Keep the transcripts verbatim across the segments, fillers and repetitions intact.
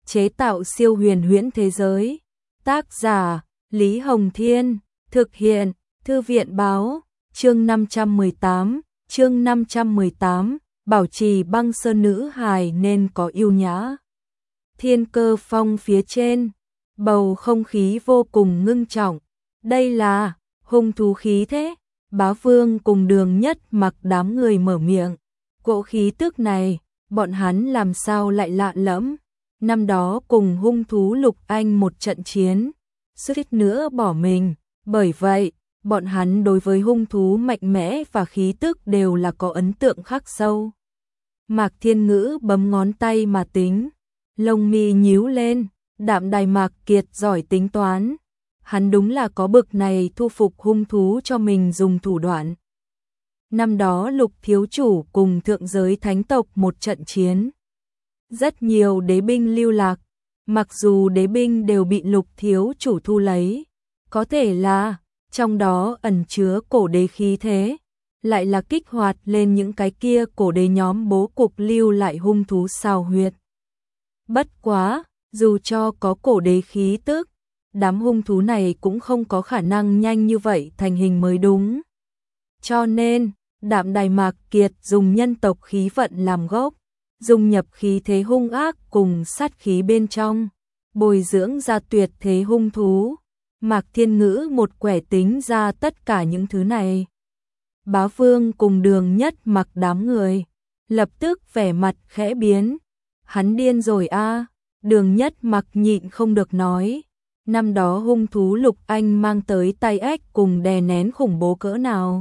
chế tạo siêu huyền huyễn thế giới. Tác giả Lý Hồng Thiên, thực hiện Thư viện Báo. Chương năm trăm mười tám, chương năm trăm mười tám, bảo trì băng sơn nữ hài nên có yêu nhã. Thiên Cơ Phong phía trên, bầu không khí vô cùng ngưng trọng. Đây là hung thú khí thế? Bá Vương cùng Đường Nhất Mặc đám người mở miệng. Cỗ khí tức này, bọn hắn làm sao lại lạ lẫm? Năm đó cùng hung thú Lục Anh một trận chiến, suýt nữa bỏ mình, bởi vậy, bọn hắn đối với hung thú mạnh mẽ và khí tức đều là có ấn tượng khắc sâu. Mạc Thiên Ngữ bấm ngón tay mà tính, lông mi nhíu lên, Đạm Đài Mạc Kiệt giỏi tính toán. Hắn đúng là có bực này thu phục hung thú cho mình dùng thủ đoạn. Năm đó Lục thiếu chủ cùng thượng giới thánh tộc một trận chiến. Rất nhiều đế binh lưu lạc, mặc dù đế binh đều bị Lục thiếu chủ thu lấy. Có thể là, trong đó ẩn chứa cổ đế khí thế, lại là kích hoạt lên những cái kia cổ đế nhóm bố cục lưu lại hung thú xào huyệt. Bất quá, dù cho có cổ đế khí tức, đám hung thú này cũng không có khả năng nhanh như vậy thành hình mới đúng. Cho nên, Đạm Đài Mạc Kiệt dùng nhân tộc khí vận làm gốc, dùng nhập khí thế hung ác cùng sát khí bên trong, bồi dưỡng ra tuyệt thế hung thú. Mạc Thiên Ngữ một quẻ tính ra tất cả những thứ này. Bá Vương cùng Đường Nhất Mặc đám người, lập tức vẻ mặt khẽ biến. Hắn điên rồi a. Đường Nhất Mặc nhịn không được nói. Năm đó hung thú Lục Anh mang tới tay ếch cùng đè nén khủng bố cỡ nào.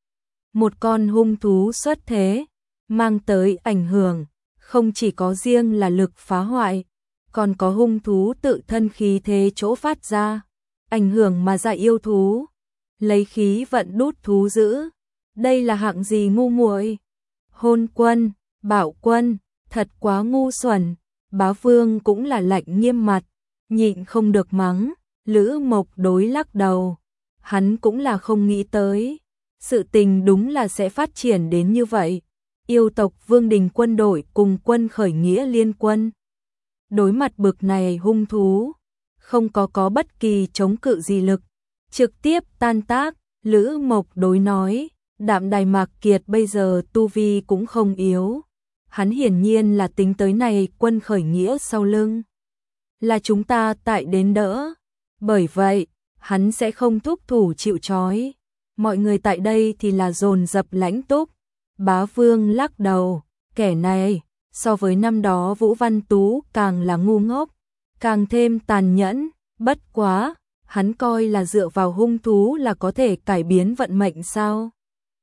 Một con hung thú xuất thế, mang tới ảnh hưởng, không chỉ có riêng là lực phá hoại, còn có hung thú tự thân khí thế chỗ phát ra, ảnh hưởng mà ra yêu thú, lấy khí vận đút thú dữ. Đây là hạng gì ngu muội? Hôn Quân, Bảo Quân, thật quá ngu xuẩn. Bá Vương cũng là lạnh nghiêm mặt, nhịn không được mắng. Lữ Mộc đối lắc đầu, hắn cũng là không nghĩ tới, sự tình đúng là sẽ phát triển đến như vậy. Yêu tộc Vương Đình quân đội cùng quân khởi nghĩa liên quân, đối mặt bực này hung thú, không có có bất kỳ chống cự gì lực, trực tiếp tan tác. Lữ Mộc đối nói, Đạm Đài Mạc Kiệt bây giờ tu vi cũng không yếu, hắn hiển nhiên là tính tới này quân khởi nghĩa sau lưng, là chúng ta tại đến đỡ, bởi vậy, hắn sẽ không thúc thủ chịu trói. Mọi người tại đây thì là dồn dập lãnh túc. Bá Vương lắc đầu, kẻ này, so với năm đó Vũ Văn Tú càng là ngu ngốc, càng thêm tàn nhẫn. Bất quá, hắn coi là dựa vào hung thú là có thể cải biến vận mệnh sao?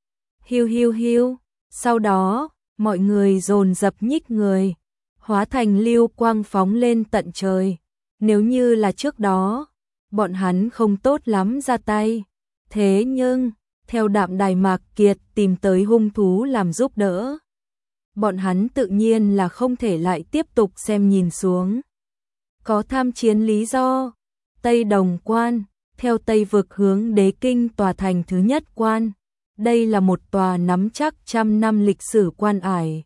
Hiu hiu hiu, sau đó, mọi người dồn dập nhích người, hóa thành lưu quang phóng lên tận trời. Nếu như là trước đó, bọn hắn không tốt lắm ra tay. Thế nhưng, theo Đạm Đài Mạc Kiệt tìm tới hung thú làm giúp đỡ, bọn hắn tự nhiên là không thể lại tiếp tục xem nhìn xuống. Có tham chiến lý do. Tây Đồng Quan, theo Tây vực hướng Đế Kinh tòa thành thứ nhất quan. Đây là một tòa nắm chắc trăm năm lịch sử quan ải.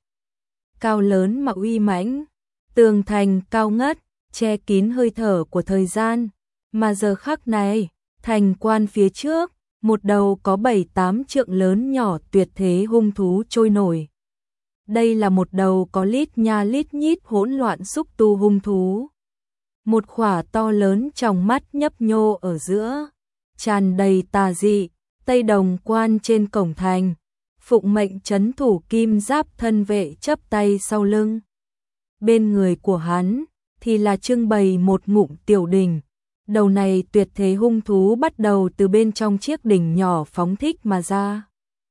Cao lớn mà uy mãnh, tường thành cao ngất, che kín hơi thở của thời gian. Mà giờ khắc này, thành quan phía trước, một đầu có bảy tám trượng lớn nhỏ tuyệt thế hung thú trôi nổi. Đây là một đầu có lít nha lít nhít hỗn loạn xúc tu hung thú. Một khỏa to lớn trong mắt nhấp nhô ở giữa, tràn đầy tà dị. Tây Đồng Quan trên cổng thành, phụng mệnh trấn thủ kim giáp thân vệ chắp tay sau lưng. Bên người của hắn thì là trưng bày một ngụm tiểu đỉnh. Đầu này tuyệt thế hung thú bắt đầu từ bên trong chiếc đỉnh nhỏ phóng thích mà ra.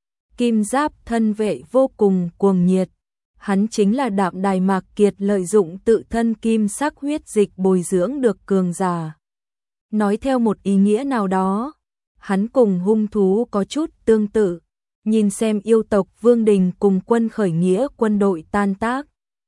Kim giáp thân vệ vô cùng cuồng nhiệt. Hắn chính là Đạm Đài Mạc Kiệt lợi dụng tự thân kim sắc huyết dịch bồi dưỡng được cường giả. Nói theo một ý nghĩa nào đó, hắn cùng hung thú có chút tương tự. Nhìn xem yêu tộc Vương Đình cùng quân khởi nghĩa quân đội tan tác,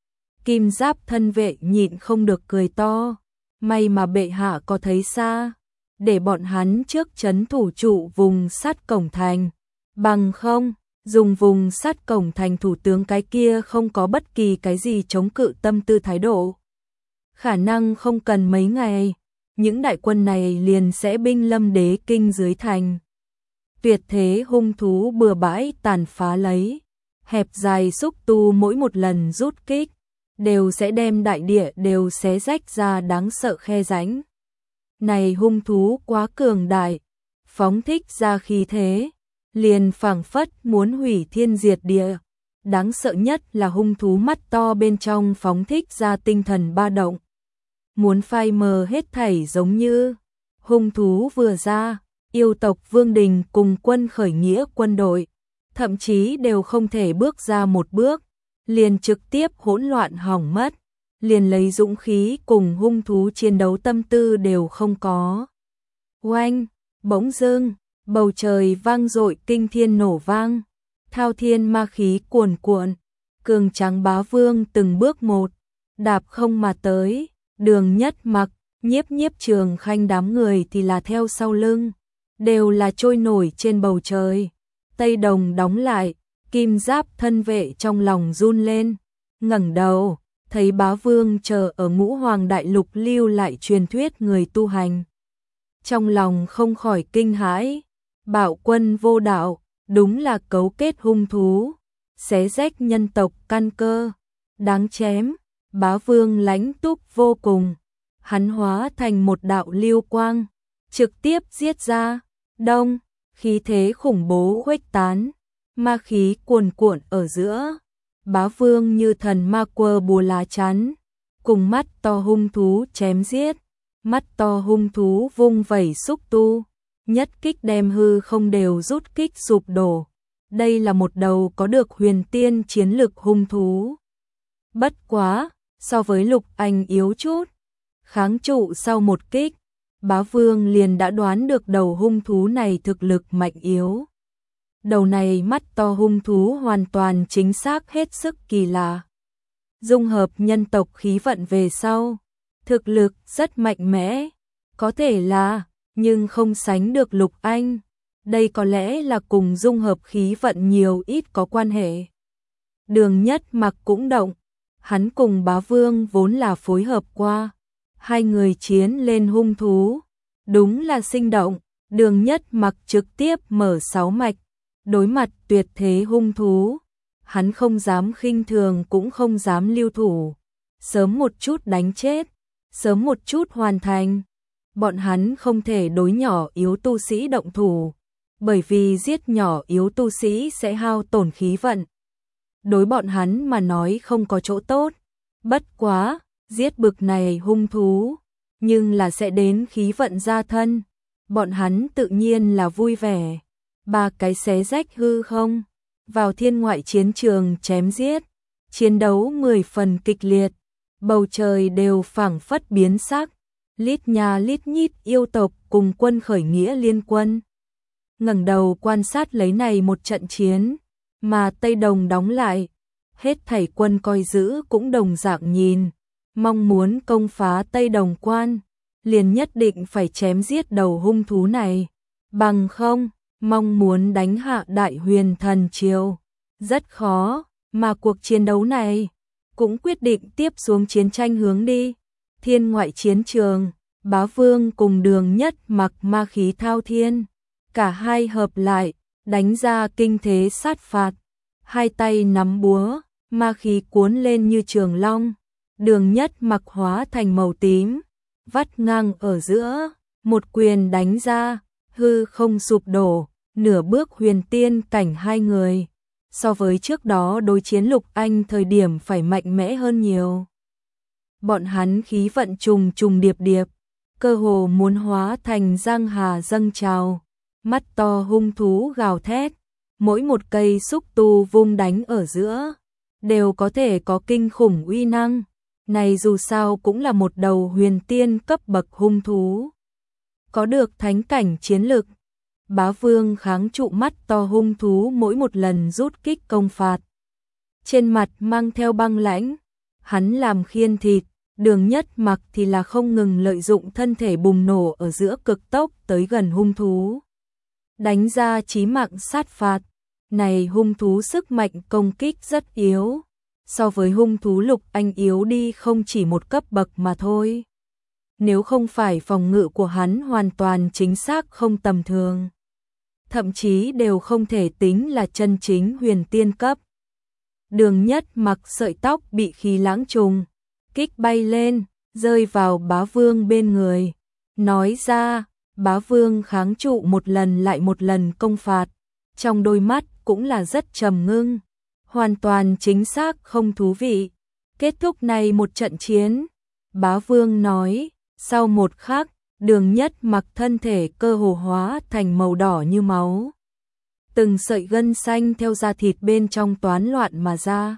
kim giáp thân vệ nhịn không được cười to. May mà bệ hạ có thấy xa, để bọn hắn trước trấn thủ trụ vùng sát cổng thành. Bằng không, dùng vùng sát cổng thành thủ tướng cái kia không có bất kỳ cái gì chống cự tâm tư thái độ. khả năng không cần mấy ngày, những đại quân này liền sẽ binh lâm đế kinh dưới thành. Tuyệt thế hung thú bừa bãi tàn phá lấy, hẹp dài xúc tu mỗi một lần rút kích, đều sẽ đem đại địa đều xé rách ra đáng sợ khe rãnh. Này hung thú quá cường đại, phóng thích ra khí thế, liền phảng phất muốn hủy thiên diệt địa. Đáng sợ nhất là hung thú mắt to bên trong phóng thích ra tinh thần ba động, muốn phai mờ hết thảy giống như. Hung thú vừa ra, yêu tộc Vương Đình cùng quân khởi nghĩa quân đội, thậm chí đều không thể bước ra một bước, liền trực tiếp hỗn loạn hỏng mất, liền lấy dũng khí cùng hung thú chiến đấu tâm tư đều không có. Oanh, bỗng dưng, bầu trời vang dội kinh thiên nổ vang, thao thiên ma khí cuồn cuộn, cường tráng bá vương từng bước một, đạp không mà tới, Đường Nhất Mặc, Nhiếp Nhiếp Trường Khanh đám người thì là theo sau lưng, đều là trôi nổi trên bầu trời. Tây Đồng đóng lại, kim giáp thân vệ trong lòng run lên, ngẩng đầu, thấy bá vương chờ ở Ngũ Hoàng Đại Lục lưu lại truyền thuyết người tu hành. Trong lòng không khỏi kinh hãi, bạo quân vô đạo, đúng là cấu kết hung thú, xé rách nhân tộc căn cơ, đáng chém. Bá vương lãnh túc vô cùng, hắn hóa thành một đạo lưu quang, trực tiếp giết ra, đông, khí thế khủng bố khuếch tán, ma khí cuồn cuộn ở giữa, bá vương như thần ma quơ bùa lá chắn, cùng mắt to hung thú chém giết, mắt to hung thú vung vẩy xúc tu, nhất kích đem hư không đều rút kích sụp đổ. Đây là một đầu có được huyền tiên chiến lực hung thú. Bất quá, so với Lục Anh yếu chút, kháng trụ sau một kích, bá vương liền đã đoán được đầu hung thú này thực lực mạnh yếu. Đầu này mắt to hung thú hoàn toàn chính xác hết sức kỳ lạ. Dung hợp nhân tộc khí vận về sau, thực lực rất mạnh mẽ, có thể là, nhưng không sánh được Lục Anh. Đây có lẽ là cùng dung hợp khí vận nhiều ít có quan hệ. Đường Nhất Mặc cũng động, hắn cùng bá vương vốn là phối hợp qua, hai người chiến lên hung thú, đúng là sinh động. Đường Nhất Mặc trực tiếp mở sáu mạch, đối mặt tuyệt thế hung thú, hắn không dám khinh thường cũng không dám lưu thủ, sớm một chút đánh chết, sớm một chút hoàn thành. Bọn hắn không thể đối nhỏ yếu tu sĩ động thủ, bởi vì giết nhỏ yếu tu sĩ sẽ hao tổn khí vận. Đối bọn hắn mà nói không có chỗ tốt, bất quá, giết bực này hung thú, nhưng là sẽ đến khí vận gia thân, bọn hắn tự nhiên là vui vẻ. Ba cái xé rách hư không, vào thiên ngoại chiến trường chém giết, chiến đấu mười phần kịch liệt, bầu trời đều phảng phất biến sắc, lít nhà lít nhít yêu tộc cùng quân khởi nghĩa liên quân. Ngẩng đầu quan sát lấy này một trận chiến, mà Tây Đồng đóng lại, hết thảy quân coi giữ cũng đồng dạng nhìn, mong muốn công phá Tây Đồng quan, liền nhất định phải chém giết đầu hung thú này, bằng không, mong muốn đánh hạ Đại Huyền Thần Triều, rất khó, mà cuộc chiến đấu này cũng quyết định tiếp xuống chiến tranh hướng đi. Thiên ngoại chiến trường, bá vương cùng Đường Nhất Mặc ma khí thao thiên, cả hai hợp lại, đánh ra kinh thế sát phạt, hai tay nắm búa, ma khí cuốn lên như trường long, Đường Nhất Mặc hóa thành màu tím, vắt ngang ở giữa, một quyền đánh ra, hư không sụp đổ, nửa bước huyền tiên cảnh hai người, so với trước đó đối chiến Lục Anh thời điểm phải mạnh mẽ hơn nhiều. Bọn hắn khí vận trùng trùng điệp điệp, cơ hồ muốn hóa thành giang hà dâng trào, mắt to hung thú gào thét, mỗi một cây xúc tu vung đánh ở giữa, đều có thể có kinh khủng uy năng. Này dù sao cũng là một đầu huyền tiên cấp bậc hung thú, có được thánh cảnh chiến lực. Bá vương kháng trụ mắt to hung thú mỗi một lần rút kích công phạt, trên mặt mang theo băng lãnh, hắn làm khiên thịt. Đường Nhất Mặc thì là không ngừng lợi dụng thân thể bùng nổ ở giữa cực tốc tới gần hung thú, đánh ra chí mạng sát phạt. Này hung thú sức mạnh công kích rất yếu, so với hung thú Lục Anh yếu đi không chỉ một cấp bậc mà thôi. Nếu không phải phòng ngự của hắn hoàn toàn chính xác không tầm thường, thậm chí đều không thể tính là chân chính huyền tiên cấp. Đường Nhất Mặc sợi tóc bị khí lãng trùng kích bay lên, rơi vào Bá Vương bên người, nói ra. Bá Vương kháng trụ một lần lại một lần công phạt, trong đôi mắt cũng là rất trầm ngưng, hoàn toàn chính xác không thú vị. Kết thúc này một trận chiến, Bá Vương nói, sau một khắc, Đường Nhất Mặc thân thể cơ hồ hóa thành màu đỏ như máu. Từng sợi gân xanh theo da thịt bên trong toán loạn mà ra.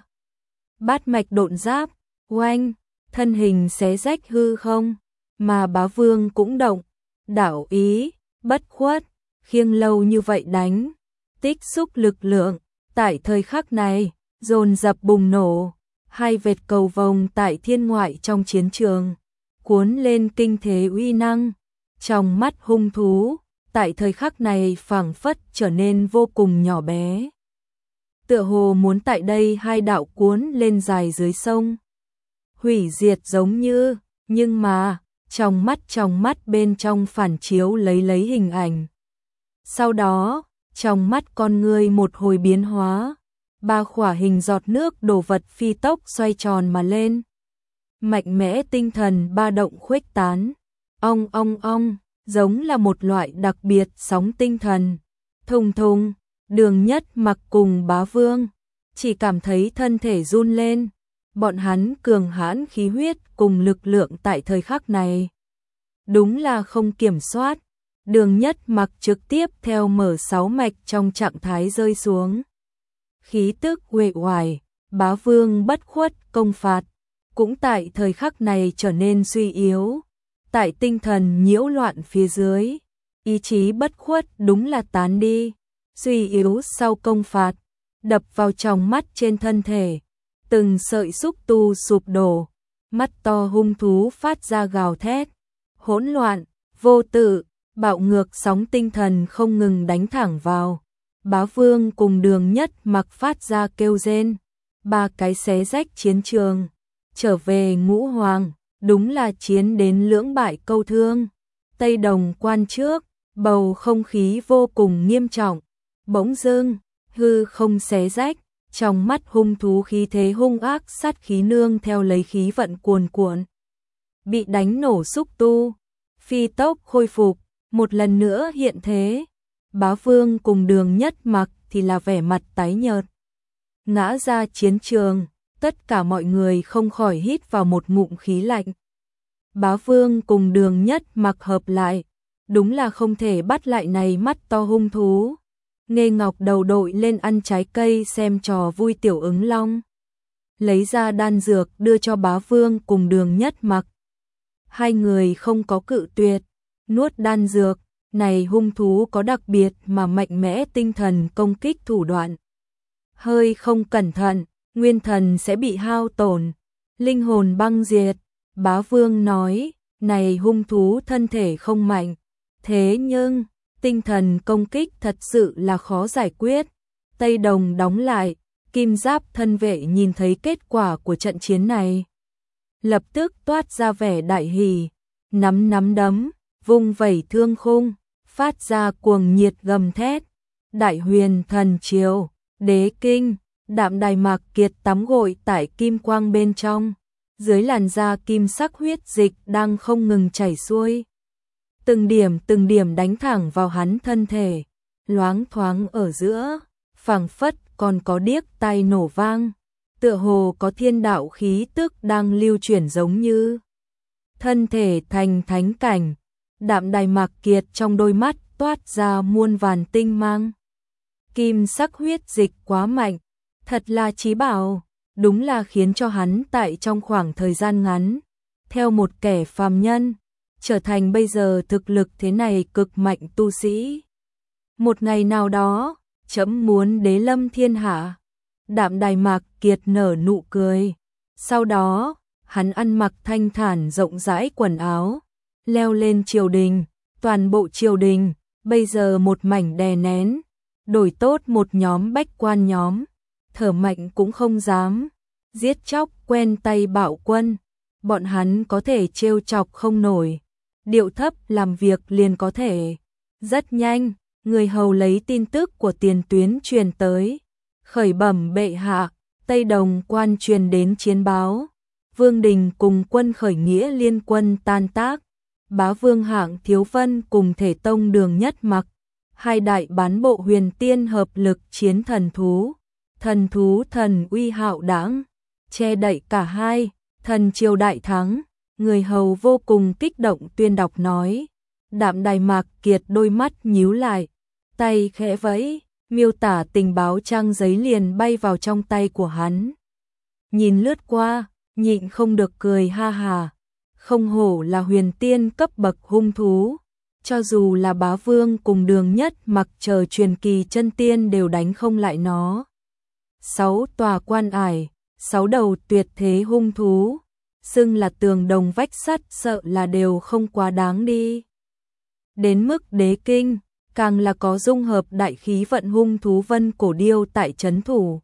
Bát mạch độn giáp, oanh, thân hình xé rách hư không, mà Bá Vương cũng động. Đảo ý, bất khuất, khiêng lâu như vậy đánh, tích xúc lực lượng, tại thời khắc này, dồn dập bùng nổ, hai vệt cầu vồng tại thiên ngoại trong chiến trường, cuốn lên kinh thế uy năng, trong mắt hung thú, tại thời khắc này phảng phất trở nên vô cùng nhỏ bé. Tựa hồ muốn tại đây hai đạo cuốn lên dài dưới sông, hủy diệt giống như, nhưng mà trong mắt trong mắt bên trong phản chiếu lấy lấy hình ảnh. Sau đó, trong mắt con người một hồi biến hóa, ba khỏa hình giọt nước đổ vật phi tốc xoay tròn mà lên. Mạnh mẽ tinh thần ba động khuếch tán, ong ong ong, giống là một loại đặc biệt sóng tinh thần. Thùng thùng, Đường Nhất Mặc cùng Bá Vương, chỉ cảm thấy thân thể run lên. Bọn hắn cường hãn khí huyết cùng lực lượng tại thời khắc này. Đúng là không kiểm soát, Đường Nhất Mặc trực tiếp theo mở sáu mạch trong trạng thái rơi xuống. Khí tức uể oải, Bá Vương bất khuất công phạt, cũng tại thời khắc này trở nên suy yếu. Tại tinh thần nhiễu loạn phía dưới, ý chí bất khuất đúng là tán đi, suy yếu sau công phạt, đập vào trong mắt trên thân thể. Từng sợi xúc tu sụp đổ, mắt to hung thú phát ra gào thét, hỗn loạn, vô tự, bạo ngược sóng tinh thần không ngừng đánh thẳng vào. Bá Vương cùng Đường Nhất Mặc phát ra kêu rên, ba cái xé rách chiến trường, trở về ngũ hoàng, đúng là chiến đến lưỡng bại câu thương. Tây Đồng quan trước, bầu không khí vô cùng nghiêm trọng, bỗng dưng, hư không xé rách. Trong mắt hung thú khí thế hung ác sát khí nương theo lấy khí vận cuồn cuộn. Bị đánh nổ xúc tu, phi tốc khôi phục, một lần nữa hiện thế. Bá Vương cùng Đường Nhất Mặc thì là vẻ mặt tái nhợt. Ngã ra chiến trường, tất cả mọi người không khỏi hít vào một ngụm khí lạnh. Bá Vương cùng Đường Nhất Mặc hợp lại, đúng là không thể bắt lại này mắt to hung thú. Nghê Ngọc đầu đội lên ăn trái cây xem trò vui tiểu ứng long. Lấy ra đan dược đưa cho Bá Vương cùng Đường Nhất Mặc. Hai người không có cự tuyệt, nuốt đan dược, này hung thú có đặc biệt mà mạnh mẽ tinh thần công kích thủ đoạn. Hơi không cẩn thận, nguyên thần sẽ bị hao tổn, linh hồn băng diệt. Bá Vương nói, này hung thú thân thể không mạnh, thế nhưng tinh thần công kích thật sự là khó giải quyết. Tây Đồng đóng lại, Kim Giáp thân vệ nhìn thấy kết quả của trận chiến này, lập tức toát ra vẻ đại hỉ, nắm nắm đấm, vung vẩy thương khung, phát ra cuồng nhiệt gầm thét. Đại Huyền Thần Triều, Đế Kinh, Đạm Đài Mạc Kiệt tắm gội tại kim quang bên trong, dưới làn da kim sắc huyết dịch đang không ngừng chảy xuôi. Từng điểm từng điểm đánh thẳng vào hắn thân thể, loáng thoáng ở giữa, phảng phất còn có điếc tai nổ vang, tựa hồ có thiên đạo khí tức đang lưu chuyển giống như. Thân thể thành thánh cảnh, Đạm Đài Mạc Kiệt trong đôi mắt toát ra muôn vàn tinh mang. Kim sắc huyết dịch quá mạnh, thật là chí bảo, đúng là khiến cho hắn tại trong khoảng thời gian ngắn, theo một kẻ phàm nhân, trở thành bây giờ thực lực thế này cực mạnh tu sĩ. Một ngày nào đó, trẫm muốn đế lâm thiên hạ. Đạm Đài Mạc Kiệt nở nụ cười. Sau đó, hắn ăn mặc thanh thản rộng rãi quần áo, leo lên triều đình, toàn bộ triều đình, bây giờ một mảnh đè nén, đổi tốt một nhóm bách quan nhóm, thở mạnh cũng không dám. giết chóc quen tay bạo quân, bọn hắn có thể trêu chọc không nổi, điệu thấp làm việc liền có thể. Rất nhanh, người hầu lấy tin tức của tiền tuyến truyền tới, khởi bẩm bệ hạ, Tây Đồng quan truyền đến chiến báo, Vương Đình cùng quân khởi nghĩa liên quân tan tác, Bá Vương Hạng Thiếu Vân cùng Thể Tông Đường Nhất Mặc, hai đại bán bộ huyền tiên hợp lực chiến thần thú, thần thú thần uy hạo đãng, che đậy cả hai, thần triều đại thắng, người hầu vô cùng kích động tuyên đọc nói. Đạm Đài Mạc Kiệt đôi mắt nhíu lại, tay khẽ vẫy, miêu tả tình báo trang giấy liền bay vào trong tay của hắn. Nhìn lướt qua, nhịn không được cười ha hà, không hổ là huyền tiên cấp bậc hung thú, cho dù là Bá Vương cùng Đường Nhất Mặc chờ truyền kỳ chân tiên đều đánh không lại nó. Sáu tòa quan ải, sáu đầu tuyệt thế hung thú, xưng là tường đồng vách sắt sợ là đều không quá đáng đi. Đến mức đế kinh, càng là có dung hợp đại khí vận hung thú vân cổ điêu tại trấn thủ.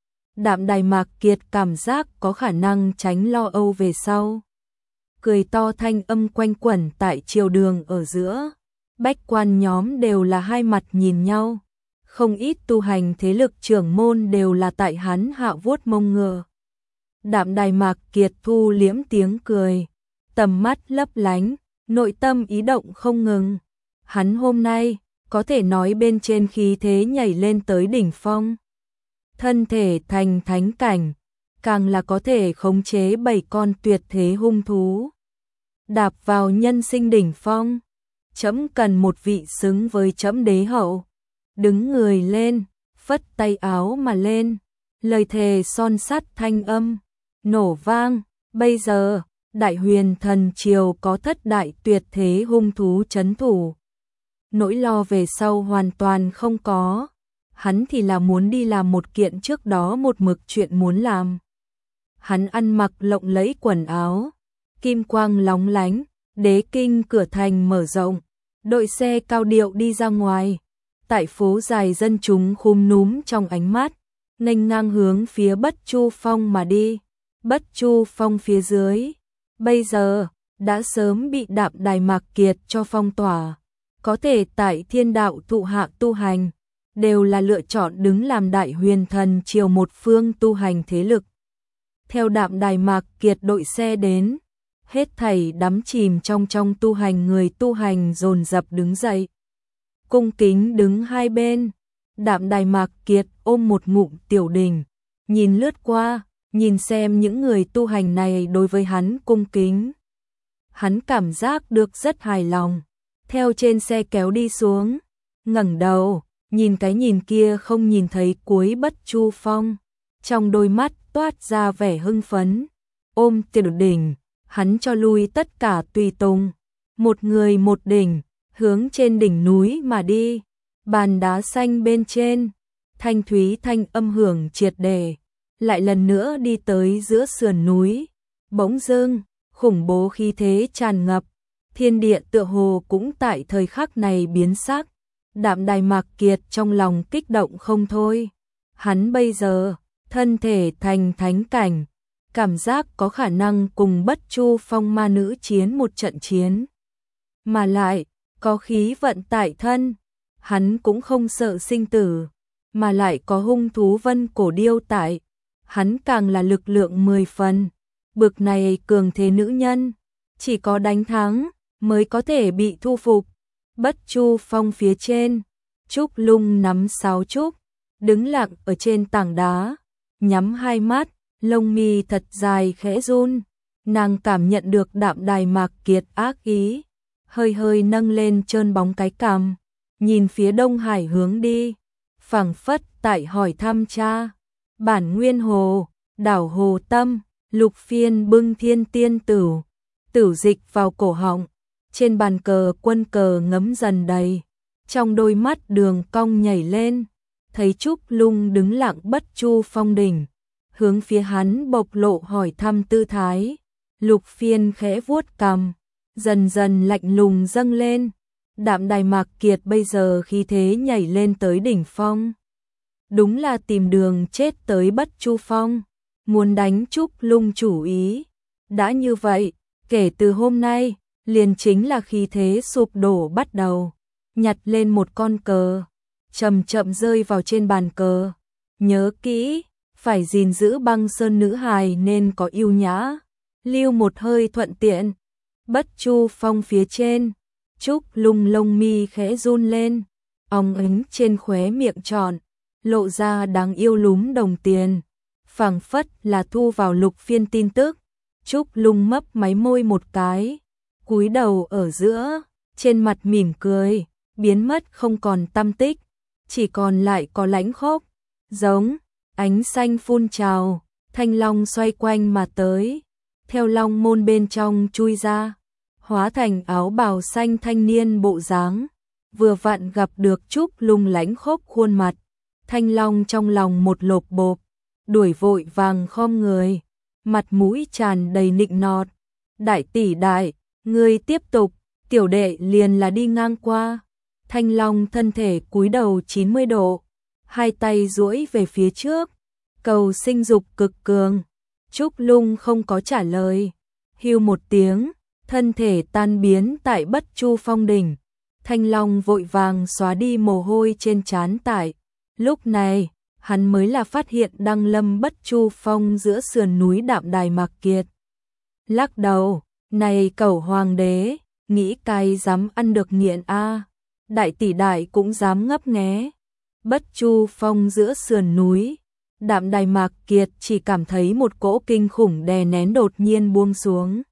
Đạm Đài Mạc Kiệt cảm giác có khả năng tránh lo âu về sau. Cười to thanh âm quanh quẩn tại triều đường ở giữa, bách quan nhóm đều là hai mặt nhìn nhau. Không ít tu hành thế lực trưởng môn đều là tại hắn hạ vuốt mông ngựa. Đạm Đài Mạc Kiệt thu liễm tiếng cười, tầm mắt lấp lánh, nội tâm ý động không ngừng. Hắn hôm nay, có thể nói bên trên khí thế nhảy lên tới đỉnh phong. Thân thể thành thánh cảnh, càng là có thể khống chế bảy con tuyệt thế hung thú. Đạp vào nhân sinh đỉnh phong, trẫm cần một vị xứng với trẫm đế hậu. Đứng người lên, phất tay áo mà lên, lời thề son sắt thanh âm, nổ vang, bây giờ, Đại Huyền Thần Triều có thất đại tuyệt thế hung thú trấn thủ. Nỗi lo về sau hoàn toàn không có, hắn thì là muốn đi làm một kiện trước đó một mực chuyện muốn làm. Hắn ăn mặc lộng lẫy quần áo, kim quang lóng lánh, đế kinh cửa thành mở rộng, đội xe cao điệu đi ra ngoài. Tại phố dài dân chúng khúm núm trong ánh mắt, nghênh ngang hướng phía Bất Chu Phong mà đi. Bất Chu Phong phía dưới, bây giờ, đã sớm bị Đạm Đài Mạc Kiệt cho phong tỏa. Có thể tại thiên đạo thụ hạ tu hành, đều là lựa chọn đứng làm Đại Huyền Thần Triều một phương tu hành thế lực. Theo Đạm Đài Mạc Kiệt đội xe đến, hết thảy đắm chìm trong trong tu hành người tu hành dồn dập đứng dậy. Cung kính đứng hai bên, Đạm Đài Mạc Kiệt ôm một ngụm tiểu đình, nhìn lướt qua, nhìn xem những người tu hành này đối với hắn cung kính. Hắn cảm giác được rất hài lòng, theo trên xe kéo đi xuống, ngẩng đầu, nhìn cái nhìn kia không nhìn thấy cuối Bất Chu Phong, trong đôi mắt toát ra vẻ hưng phấn, ôm tiểu đỉnh, hắn cho lui tất cả tùy tùng, một người một đỉnh, hướng trên đỉnh núi mà đi, bàn đá xanh bên trên, thanh thúy thanh âm hưởng triệt đề, lại lần nữa đi tới giữa sườn núi, bỗng dưng, khủng bố khí thế tràn ngập, thiên địa tựa hồ cũng tại thời khắc này biến sắc. Đạm Đài Mạc Kiệt trong lòng kích động không thôi, hắn bây giờ, thân thể thành thánh cảnh, cảm giác có khả năng cùng Bất Chu Phong ma nữ chiến một trận chiến. Mà lại, có khí vận tại thân, hắn cũng không sợ sinh tử, mà lại có hung thú vân cổ điêu tại, hắn càng là lực lượng mười phần. Bực này cường thế nữ nhân, chỉ có đánh thắng mới có thể bị thu phục. Bất Chu Phong phía trên, Trúc Lung nắm sáo trúc, đứng lặng ở trên tảng đá, nhắm hai mắt, lông mi thật dài khẽ run, nàng cảm nhận được Đạm Đài Mạc Kiệt ác ý, hơi hơi nâng lên trơn bóng cái cằm, nhìn phía Đông Hải hướng đi, phảng phất tại hỏi thăm cha. Bản Nguyên Hồ, đảo Hồ Tâm, Lục Phiên bưng thiên tiên tửu, tửu dịch vào cổ họng, trên bàn cờ quân cờ ngấm dần đầy, trong đôi mắt đường cong nhảy lên, thấy Trúc Lung đứng lặng Bất Chu Phong đỉnh, hướng phía hắn bộc lộ hỏi thăm tư thái. Lục Phiên khẽ vuốt cằm, dần dần lạnh lùng dâng lên. Đạm Đài Mạc Kiệt bây giờ khí thế nhảy lên tới đỉnh phong, đúng là tìm đường chết tới Bất Chu Phong. muốn đánh Trúc Lung chủ ý. Đã như vậy, kể từ hôm nay, liền chính là khí thế sụp đổ bắt đầu. Nhặt lên một con cờ, chậm chậm rơi vào trên bàn cờ. Nhớ kỹ, phải gìn giữ Băng Sơn nữ hài nên có ưu nhã. Lưu một hơi thuận tiện. Bất Chu Phong phía trên, Trúc Lung lông mi khẽ run lên, óng ánh trên khóe miệng tròn, lộ ra đáng yêu lúm đồng tiền, phảng phất là thu vào lục phiên tin tức. Trúc Lung mấp máy môi một cái, cúi đầu ở giữa, trên mặt mỉm cười, biến mất không còn tăm tích, chỉ còn lại có lãnh khốc, giống, ánh xanh phun trào, thanh long xoay quanh mà tới, theo long môn bên trong chui ra, hóa thành áo bào xanh thanh niên bộ dáng, vừa vặn gặp được Trúc Lung lãnh khốc khuôn mặt, thanh long trong lòng một lộp bộp, đuổi vội vàng khom người, mặt mũi tràn đầy nịnh nọt, đại tỷ đại, ngươi tiếp tục, tiểu đệ liền là đi ngang qua. Thanh long thân thể cúi đầu chín mươi độ, hai tay duỗi về phía trước, cầu sinh dục cực cường. Trúc Lung không có trả lời, hưu một tiếng, thân thể tan biến tại Bất Chu Phong đỉnh. Thanh long vội vàng xóa đi mồ hôi trên trán tại. Lúc này, hắn mới là phát hiện đăng lâm Bất Chu Phong giữa sườn núi Đạm Đài Mạc Kiệt. Lắc đầu, này cẩu hoàng đế, nghĩ cái dám ăn được nghiện a, đại tỷ đại cũng dám ngấp nghé. Bất Chu Phong giữa sườn núi, Đạm Đài Mạc Kiệt chỉ cảm thấy một cỗ kinh khủng đè nén đột nhiên buông xuống.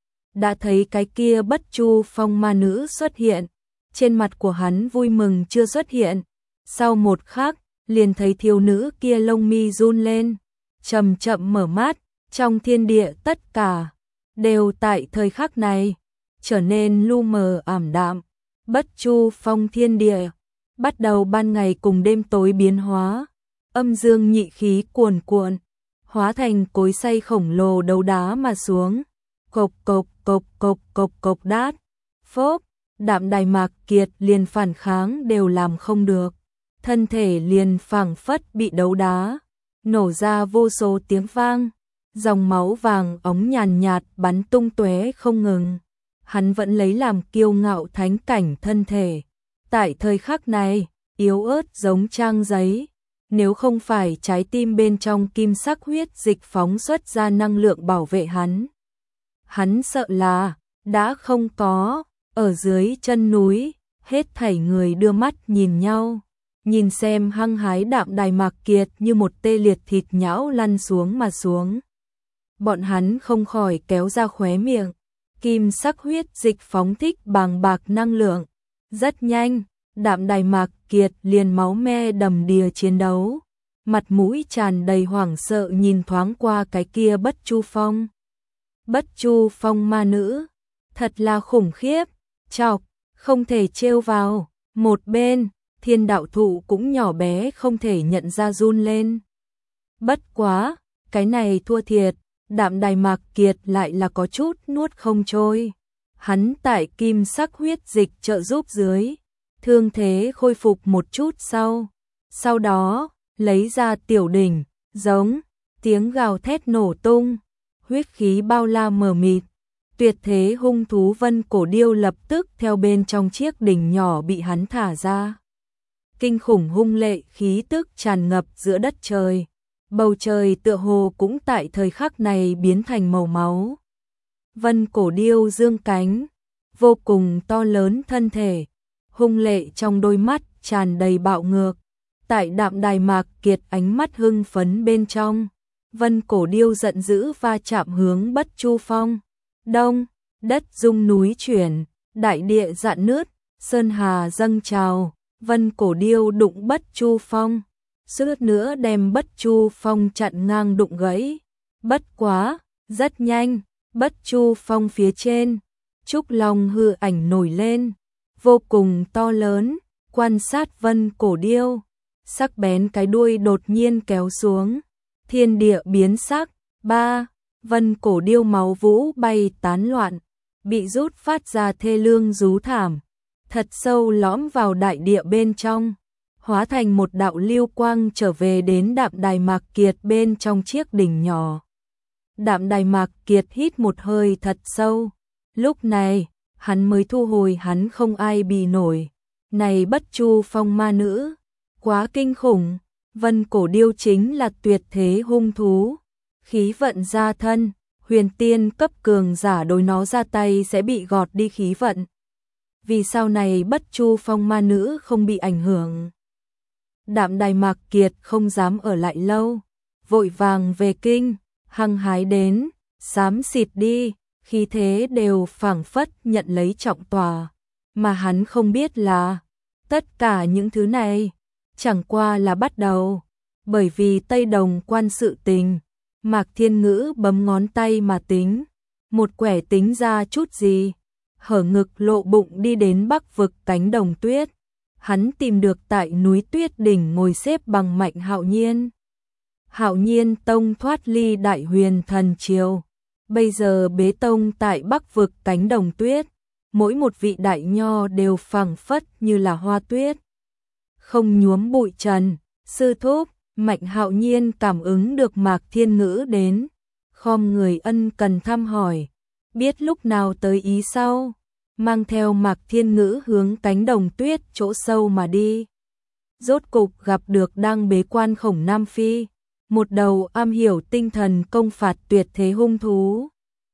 Đã thấy cái kia Bất Chu Phong ma nữ xuất hiện, trên mặt của hắn vui mừng chưa xuất hiện. Sau một khắc, liền thấy thiếu nữ kia lông mi run lên, chậm chậm mở mắt, trong thiên địa tất cả đều tại thời khắc này trở nên lu mờ ảm đạm. Bất Chu Phong thiên địa bắt đầu ban ngày cùng đêm tối biến hóa, âm dương nhị khí cuồn cuộn, hóa thành cối xay khổng lồ đấu đá mà xuống. Cộc cộc cộc cộc cộc cộc đát, phốp, Đạm Đài Mạc Kiệt liền phản kháng đều làm không được, thân thể liền phảng phất bị đấu đá, nổ ra vô số tiếng vang, dòng máu vàng óng nhàn nhạt bắn tung tóe không ngừng. Hắn vẫn lấy làm kiêu ngạo thánh cảnh thân thể, tại thời khắc này, yếu ớt giống trang giấy, nếu không phải trái tim bên trong kim sắc huyết dịch phóng xuất ra năng lượng bảo vệ hắn. Hắn sợ là, đã không có, ở dưới chân núi, hết thảy người đưa mắt nhìn nhau, nhìn xem hăng hái Đạm Đài Mạc Kiệt như một tê liệt thịt nhão lăn xuống mà xuống. Bọn hắn không khỏi kéo ra khóe miệng, kim sắc huyết dịch phóng thích bàng bạc năng lượng. Rất nhanh, Đạm Đài Mạc Kiệt liền máu me đầm đìa chiến đấu, mặt mũi tràn đầy hoảng sợ nhìn thoáng qua cái kia Bất Chu Phong. Bất Chu Phong ma nữ, thật là khủng khiếp, chọc, không thể trêu vào. Một bên, Thiên Đạo Thụ cũng nhỏ bé không thể nhận ra run lên. Bất quá, cái này thua thiệt, Đạm Đài Mạc Kiệt lại là có chút nuốt không trôi. Hắn tại kim sắc huyết dịch trợ giúp dưới, thương thế khôi phục một chút sau. Sau đó, lấy ra tiểu đỉnh, giống, tiếng gào thét nổ tung, huyết khí bao la mờ mịt. Tuyệt thế hung thú Vân Cổ Điêu lập tức theo bên trong chiếc đỉnh nhỏ bị hắn thả ra. Kinh khủng hung lệ khí tức tràn ngập giữa đất trời. Bầu trời tựa hồ cũng tại thời khắc này biến thành màu máu. Vân Cổ Điêu dương cánh, vô cùng to lớn thân thể, hung lệ trong đôi mắt tràn đầy bạo ngược. Tại Đạm Đài Mạc Kiệt ánh mắt hưng phấn bên trong, Vân Cổ Điêu giận dữ va chạm hướng Bất Chu Phong. Đông, đất rung núi chuyển, đại địa rạn nứt, sơn hà dâng trào, Vân Cổ Điêu đụng Bất Chu Phong, suýt nữa đem Bất Chu Phong chặn ngang đụng gãy. Bất quá, rất nhanh, Bất Chu Phong phía trên, trúc long hư ảnh nổi lên, vô cùng to lớn, quan sát Vân Cổ Điêu, sắc bén cái đuôi đột nhiên kéo xuống, thiên địa biến sắc. Ba, Vân Cổ Điêu máu vũ bay tán loạn, bị rút phát ra thê lương rú thảm, thật sâu lõm vào đại địa bên trong. hóa thành một đạo lưu quang trở về đến Đạm Đài Mạc Kiệt bên trong chiếc đỉnh nhỏ. Đạm Đài Mạc Kiệt hít một hơi thật sâu, lúc này, hắn mới thu hồi hắn không ai bì nổi. Này Bất Chu Phong ma nữ, quá kinh khủng, Vân Cổ Điêu chính là tuyệt thế hung thú, khí vận gia thân, huyền tiên cấp cường giả đối nó ra tay sẽ bị gọt đi khí vận. Vì sau này Bất Chu Phong ma nữ không bị ảnh hưởng. Đạm Đài Mạc Kiệt không dám ở lại lâu, vội vàng về kinh, hăng hái đến, xám xịt đi, khí thế đều phảng phất nhận lấy trọng tòa, mà hắn không biết là tất cả những thứ này chẳng qua là bắt đầu, bởi vì Tây Đồng quan sự tình, Mạc Thiên Ngữ bấm ngón tay mà tính, một quẻ tính ra chút gì, hở ngực lộ bụng đi đến Bắc vực cánh đồng tuyết. Hắn tìm được tại núi Tuyết đỉnh ngồi xếp bằng Mạnh Hạo Nhiên. Hạo Nhiên tông thoát ly Đại Huyền Thần Triều, bây giờ bế tông tại Bắc vực cánh đồng tuyết, mỗi một vị đại nho đều phảng phất như là hoa tuyết, không nhuốm bụi trần. Sư thúc, Mạnh Hạo Nhiên cảm ứng được Mạc Thiên Ngữ đến, khom người ân cần thăm hỏi, biết lúc nào tới ý sau, mang theo Mạc Thiên Ngữ hướng cánh đồng tuyết chỗ sâu mà đi. Rốt cục gặp được đang bế quan Khổng Nam Phi, một đầu am hiểu tinh thần công phạt tuyệt thế hung thú.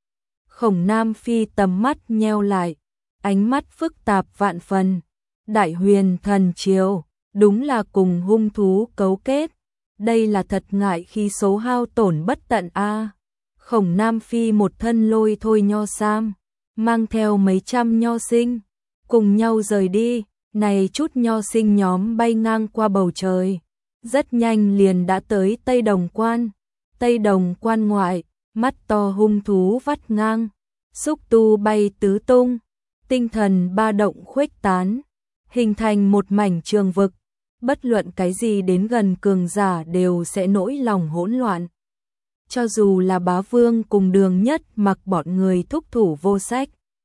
Khổng Nam Phi tầm mắt nheo lại, ánh mắt phức tạp vạn phần. Đại Huyền Thần Triều, đúng là cùng hung thú cấu kết, đây là thật ngại khi số hao tổn bất tận a. Khổng Nam Phi một thân lôi thôi nho sam, mang theo mấy trăm nho sinh, cùng nhau rời đi. Này chút nho sinh nhóm bay ngang qua bầu trời, rất nhanh liền đã tới Tây Đồng Quan. Tây Đồng Quan ngoại, mắt to hung thú vắt ngang, xúc tu bay tứ tung, tinh thần ba động khuếch tán, hình thành một mảnh trường vực, bất luận cái gì đến gần cường giả đều sẽ nỗi lòng hỗn loạn. Cho dù là Bá Vương cùng Đường Nhất Mặc bọn người thúc thủ vô sách.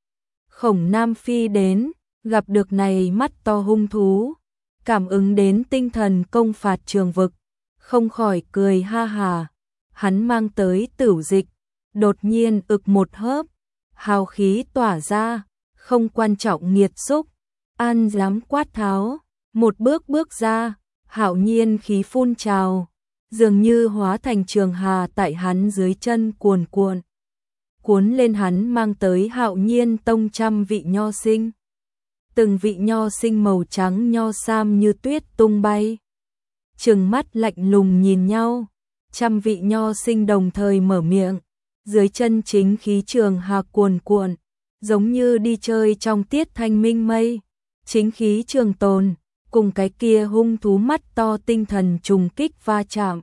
Khổng Nam Phi đến, gặp được này mắt to hung thú, cảm ứng đến tinh thần công phạt trường vực, không khỏi cười ha hà. Hắn mang tới tửu dịch, đột nhiên ực một hớp, hào khí tỏa ra, không quan trọng nghiệt xúc, an dám quát tháo, một bước bước ra, hạo nhiên khí phun trào, dường như hóa thành trường hà tại hắn dưới chân cuồn cuộn, cuốn lên hắn mang tới Hạo Nhiên tông trăm vị nho sinh. Từng vị nho sinh màu trắng nho sam như tuyết tung bay, trừng mắt lạnh lùng nhìn nhau, trăm vị nho sinh đồng thời mở miệng, dưới chân chính khí trường hà cuồn cuộn, giống như đi chơi trong tiết thanh minh mây, chính khí trường tồn, cùng cái kia hung thú mắt to tinh thần trùng kích va chạm.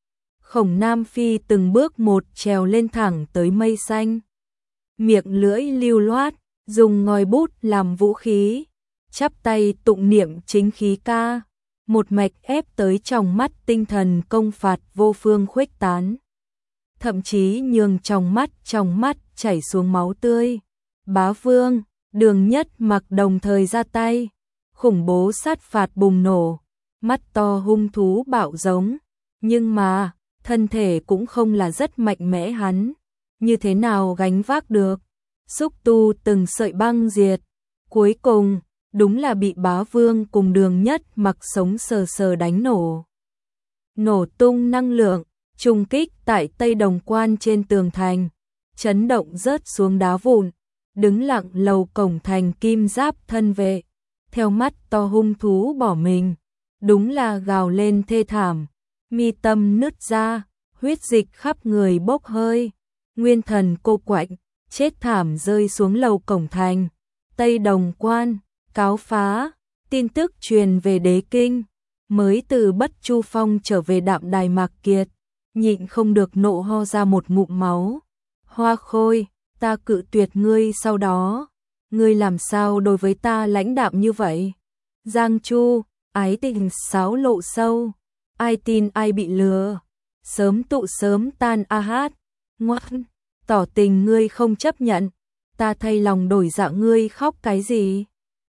Khổng Nam Phi từng bước một trèo lên thẳng tới mây xanh, miệng lưỡi lưu loát, dùng ngòi bút làm vũ khí, chắp tay tụng niệm chính khí ca, một mạch ép tới trong mắt tinh thần công phạt vô phương khuếch tán, thậm chí nhường trong mắt trong mắt chảy xuống máu tươi. Bá Vương, Đường Nhất Mặc đồng thời ra tay, khủng bố sát phạt bùng nổ, mắt to hung thú bạo giống, nhưng mà thân thể cũng không là rất mạnh mẽ, hắn như thế nào gánh vác được, xúc tu từng sợi băng diệt, cuối cùng đúng là bị Bá Vương cùng Đường Nhất Mặc sống sờ sờ đánh nổ. Nổ tung năng lượng, trùng kích tại Tây Đồng Quan trên tường thành, chấn động rớt xuống đá vụn, đứng lặng lầu cổng thành kim giáp thân vệ, theo mắt to hung thú bỏ mình, đúng là gào lên thê thảm, mi tâm nứt ra, huyết dịch khắp người bốc hơi, nguyên thần cô quạnh, chết thảm rơi xuống lầu cổng thành. Tây Đồng Quan, cáo phá, tin tức truyền về đế kinh, mới từ Bất Chu Phong trở về Đạm Đài Mạc Kiệt, nhịn không được nộ ho ra một ngụm máu. Hoa Khôi, ta cự tuyệt ngươi sau đó, ngươi làm sao đối với ta lãnh đạm như vậy? Giang Chu, ái tình sáo lộ sâu, ai tin ai bị lừa, sớm tụ sớm tan a hát, ngoan, tỏ tình ngươi không chấp nhận, ta thay lòng đổi dạ ngươi khóc cái gì?